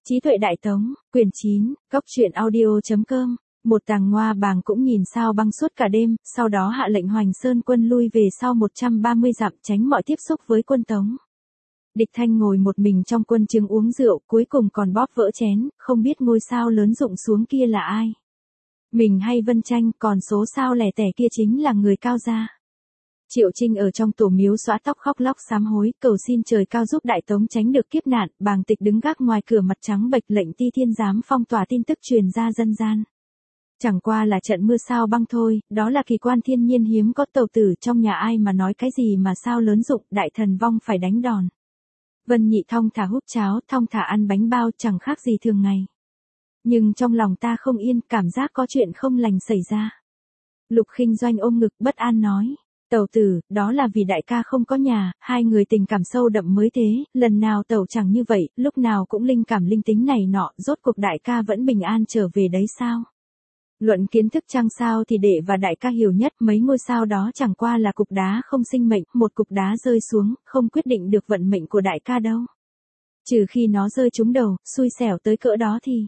Trí tuệ Đại Tống, quyển 9, Cốc truyện audio.com. Một Tàng Ngoa Bàng cũng nhìn sao băng suốt cả đêm, sau đó hạ lệnh Hoành Sơn quân lui về sau 130 dặm tránh mọi tiếp xúc với quân Tống. Địch Thanh ngồi một mình trong quân trướng uống rượu, cuối cùng còn bóp vỡ chén, không biết ngôi sao lớn rụng xuống kia là ai. Mình hay Vân Tranh, còn số sao lẻ tẻ kia chính là người Cao gia. Triệu Trinh ở trong tổ miếu xõa tóc khóc lóc sám hối, cầu xin trời cao giúp Đại Tống tránh được kiếp nạn. Bàng Tịch đứng gác ngoài cửa mặt trắng bệch lệnh Ti Thiên giám phong tỏa tin tức truyền ra dân gian. Chẳng qua là trận mưa sao băng thôi, đó là kỳ quan thiên nhiên hiếm có, tàu tử trong nhà ai mà nói cái gì mà sao lớn rụng, đại thần vong phải đánh đòn. Vân Nhị thong thả húp cháo, thong thả ăn bánh bao, chẳng khác gì thường ngày. Nhưng trong lòng ta không yên, cảm giác có chuyện không lành xảy ra. Lục Khinh Doanh ôm ngực bất an nói. Tẩu tử, đó là vì đại ca không có nhà, hai người tình cảm sâu đậm mới thế, lần nào tẩu chẳng như vậy, lúc nào cũng linh cảm linh tính này nọ, rốt cuộc đại ca vẫn bình an trở về đấy sao? Luận kiến thức chăng sao thì đệ và đại ca hiểu nhất, mấy ngôi sao đó chẳng qua là cục đá không sinh mệnh, một cục đá rơi xuống, không quyết định được vận mệnh của đại ca đâu. Trừ khi nó rơi trúng đầu, xui xẻo tới cỡ đó thì.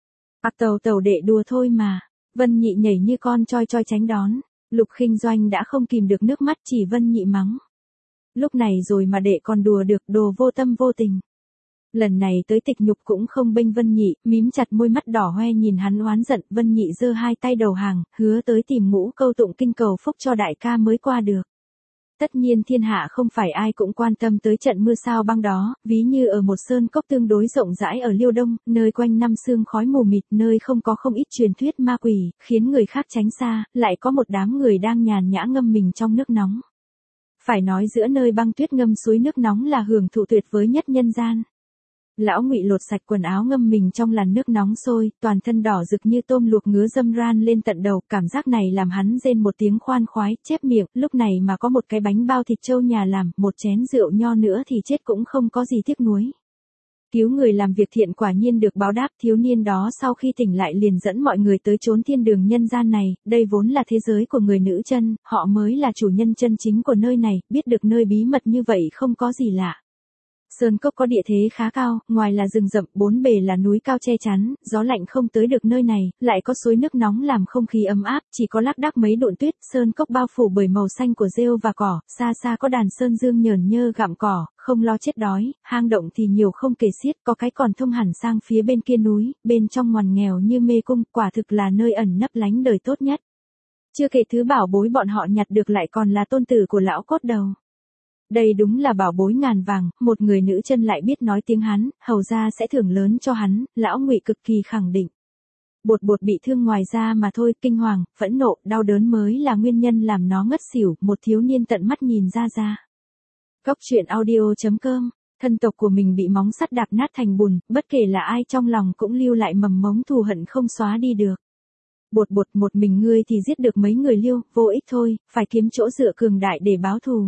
Tẩu đệ đùa thôi mà. Vân Nhị nhảy như con choi choi tránh đón. Lục Khinh Doanh đã không kìm được nước mắt, chỉ Vân Nhị mắng. Lúc này rồi mà đệ còn đùa được, đồ vô tâm vô tình. Lần này tới tịch nhục cũng không bênh Vân Nhị, mím chặt môi mắt đỏ hoe nhìn hắn oán giận. Vân Nhị giơ hai tay đầu hàng, hứa tới tìm Ngũ Câu tụng kinh cầu phúc cho đại ca mới qua được. Tất nhiên thiên hạ không phải ai cũng quan tâm tới trận mưa sao băng đó, ví như ở một sơn cốc tương đối rộng rãi ở Liêu Đông, nơi quanh năm sương khói mù mịt, nơi không có không ít truyền thuyết ma quỷ, khiến người khác tránh xa, lại có một đám người đang nhàn nhã ngâm mình trong nước nóng. Phải nói giữa nơi băng tuyết ngâm suối nước nóng là hưởng thụ tuyệt vời nhất nhân gian. Lão Ngụy lột sạch quần áo ngâm mình trong làn nước nóng sôi, toàn thân đỏ rực như tôm luộc ngứa dâm ran lên tận đầu, cảm giác này làm hắn rên một tiếng khoan khoái, chép miệng, lúc này mà có một cái bánh bao thịt trâu nhà làm, một chén rượu nho nữa thì chết cũng không có gì tiếc nuối. Cứu người làm việc thiện quả nhiên được báo đáp, thiếu niên đó sau khi tỉnh lại liền dẫn mọi người tới chốn thiên đường nhân gian này, đây vốn là thế giới của người nữ chân, họ mới là chủ nhân chân chính của nơi này, biết được nơi bí mật như vậy không có gì lạ. Sơn cốc có địa thế khá cao, ngoài là rừng rậm, bốn bề là núi cao che chắn, gió lạnh không tới được nơi này, lại có suối nước nóng làm không khí ấm áp, chỉ có lác đác mấy đụn tuyết. Sơn cốc bao phủ bởi màu xanh của rêu và cỏ, xa xa có đàn sơn dương nhờn nhơ gặm cỏ, không lo chết đói, hang động thì nhiều không kể xiết, có cái còn thông hẳn sang phía bên kia núi, bên trong ngoằn nghèo như mê cung, quả thực là nơi ẩn nấp lánh đời tốt nhất. Chưa kể thứ bảo bối bọn họ nhặt được lại còn là tôn tử của lão cốt đầu. Đây đúng là bảo bối ngàn vàng, một người nữ chân lại biết nói tiếng Hán, hầu ra sẽ thưởng lớn cho hắn, lão Ngụy cực kỳ khẳng định. Bột bị thương ngoài ra mà thôi, kinh hoàng, phẫn nộ, đau đớn mới là nguyên nhân làm nó ngất xỉu, một thiếu niên tận mắt nhìn ra. Cốc truyện audio.com, thân tộc của mình bị móng sắt đạp nát thành bùn, bất kể là ai trong lòng cũng lưu lại mầm mống thù hận không xóa đi được. Bột một mình ngươi thì giết được mấy người Liêu, vô ích thôi, phải kiếm chỗ dựa cường đại để báo thù.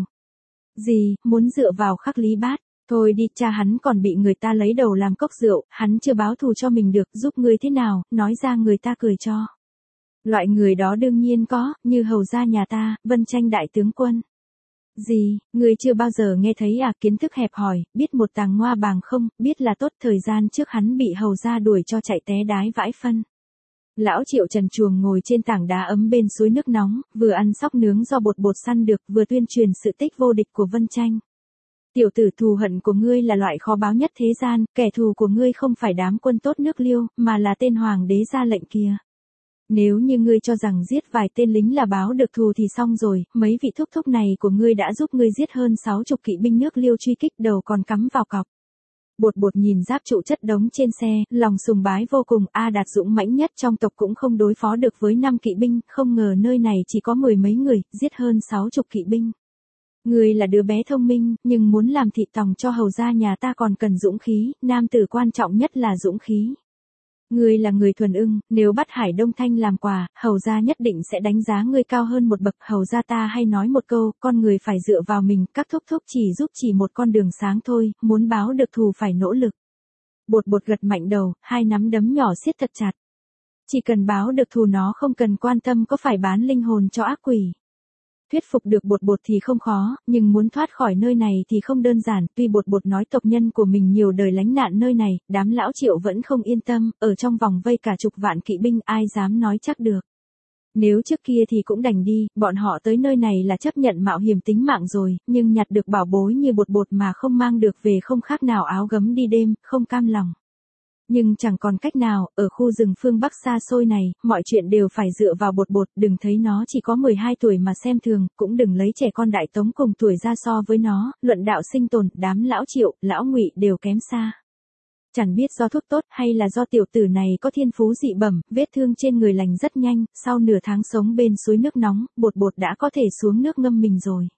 Gì, muốn dựa vào Khắc Lý Bát, thôi đi, cha hắn còn bị người ta lấy đầu làm cốc rượu, hắn chưa báo thù cho mình được, giúp ngươi thế nào, nói ra người ta cười cho. Loại người đó đương nhiên có, như hầu gia nhà ta, Vân Tranh đại tướng quân. Gì, ngươi chưa bao giờ nghe thấy à, kiến thức hẹp hòi, biết một Tàng Ngoa Bàng không, biết là tốt, thời gian trước hắn bị hầu gia đuổi cho chạy té đái vãi phân. Lão Triệu trần truồng ngồi trên tảng đá ấm bên suối nước nóng, vừa ăn sóc nướng do bột săn được, vừa tuyên truyền sự tích vô địch của Vân Tranh. Tiểu tử, thù hận của ngươi là loại khó báo nhất thế gian, kẻ thù của ngươi không phải đám quân tốt nước Liêu, mà là tên hoàng đế ra lệnh kia. Nếu như ngươi cho rằng giết vài tên lính là báo được thù thì xong rồi, mấy vị thúc thúc này của ngươi đã giúp ngươi giết hơn 60 kỵ binh nước Liêu truy kích, đầu còn cắm vào cọc. Bột nhìn giáp trụ chất đống trên xe, lòng sùng bái vô cùng, A Đạt dũng mãnh nhất trong tộc cũng không đối phó được với 5 kỵ binh, không ngờ nơi này chỉ có 10 mấy người, giết hơn 60 kỵ binh. Ngươi là đứa bé thông minh, nhưng muốn làm thị tòng cho hầu gia nhà ta còn cần dũng khí, nam tử quan trọng nhất là dũng khí. Ngươi là người thuần ưng, nếu bắt Hải Đông Thanh làm quà, hầu gia nhất định sẽ đánh giá ngươi cao hơn một bậc. Hầu gia ta hay nói một câu, con người phải dựa vào mình, các thúc thúc chỉ giúp chỉ một con đường sáng thôi, muốn báo được thù phải nỗ lực. Bột gật mạnh đầu, hai nắm đấm nhỏ siết thật chặt. Chỉ cần báo được thù nó không cần quan tâm có phải bán linh hồn cho ác quỷ. Thuyết phục được Bột Bột thì không khó, nhưng muốn thoát khỏi nơi này thì không đơn giản, tuy Bột Bột nói tộc nhân của mình nhiều đời lánh nạn nơi này, đám lão Triệu vẫn không yên tâm, ở trong vòng vây cả chục vạn kỵ binh ai dám nói chắc được. Nếu trước kia thì cũng đành đi, bọn họ tới nơi này là chấp nhận mạo hiểm tính mạng rồi, nhưng nhặt được bảo bối như Bột Bột mà không mang được về không khác nào áo gấm đi đêm, không cam lòng. Nhưng chẳng còn cách nào, ở khu rừng phương Bắc xa xôi này, mọi chuyện đều phải dựa vào Bột Bột, đừng thấy nó chỉ có 12 tuổi mà xem thường, cũng đừng lấy trẻ con Đại Tống cùng tuổi ra so với nó, luận đạo sinh tồn, đám lão Triệu, lão Ngụy đều kém xa. Chẳng biết do thuốc tốt hay là do tiểu tử này có thiên phú dị bẩm, vết thương trên người lành rất nhanh, sau nửa tháng sống bên suối nước nóng, Bột Bột đã có thể xuống nước ngâm mình rồi.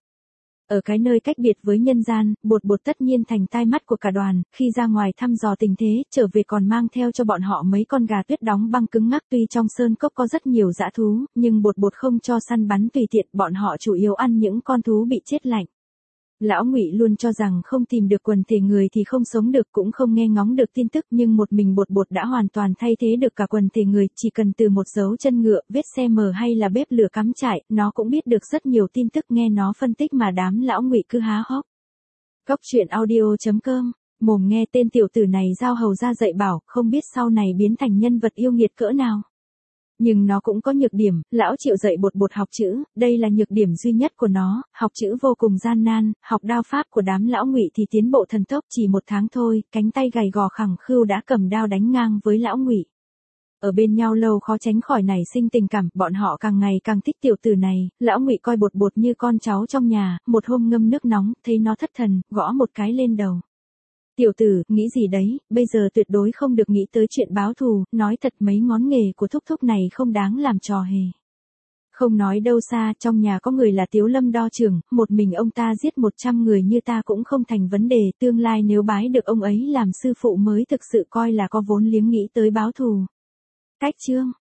Ở cái nơi cách biệt với nhân gian, Bột Bột tất nhiên thành tai mắt của cả đoàn, khi ra ngoài thăm dò tình thế, trở về còn mang theo cho bọn họ mấy con gà tuyết đóng băng cứng ngắc. Tuy trong sơn cốc có rất nhiều dã thú, nhưng Bột Bột không cho săn bắn tùy tiện, bọn họ chủ yếu ăn những con thú bị chết lạnh. Lão Ngụy luôn cho rằng không tìm được quần thể người thì không sống được, cũng không nghe ngóng được tin tức, nhưng một mình Bột Bột đã hoàn toàn thay thế được cả quần thể người, chỉ cần từ một dấu chân ngựa, vết xe mờ hay là bếp lửa cắm trại, nó cũng biết được rất nhiều tin tức, nghe nó phân tích mà đám lão Ngụy cứ há hốc. Góc truyện audio.com, mồm nghe tên tiểu tử này giao hầu ra dạy bảo, không biết sau này biến thành nhân vật yêu nghiệt cỡ nào. Nhưng nó cũng có nhược điểm, lão Triệu dạy Bột Bột học chữ, đây là nhược điểm duy nhất của nó, học chữ vô cùng gian nan, học đao pháp của đám lão Ngụy thì tiến bộ thần tốc, chỉ 1 tháng thôi, cánh tay gầy gò khẳng khưu đã cầm đao đánh ngang với lão Ngụy. Ở bên nhau lâu khó tránh khỏi nảy sinh tình cảm, bọn họ càng ngày càng thích tiểu tử này, lão Ngụy coi Bột Bột như con cháu trong nhà, một hôm ngâm nước nóng, thấy nó thất thần, gõ một cái lên đầu. Tiểu tử, nghĩ gì đấy, bây giờ tuyệt đối không được nghĩ tới chuyện báo thù, nói thật mấy ngón nghề của thúc thúc này không đáng làm trò hề. Không nói đâu xa, trong nhà có người là Tiếu Lâm đo trưởng, một mình ông ta giết 100 người như ta cũng không thành vấn đề, tương lai nếu bái được ông ấy làm sư phụ mới thực sự coi là có vốn liếng nghĩ tới báo thù. Cách chương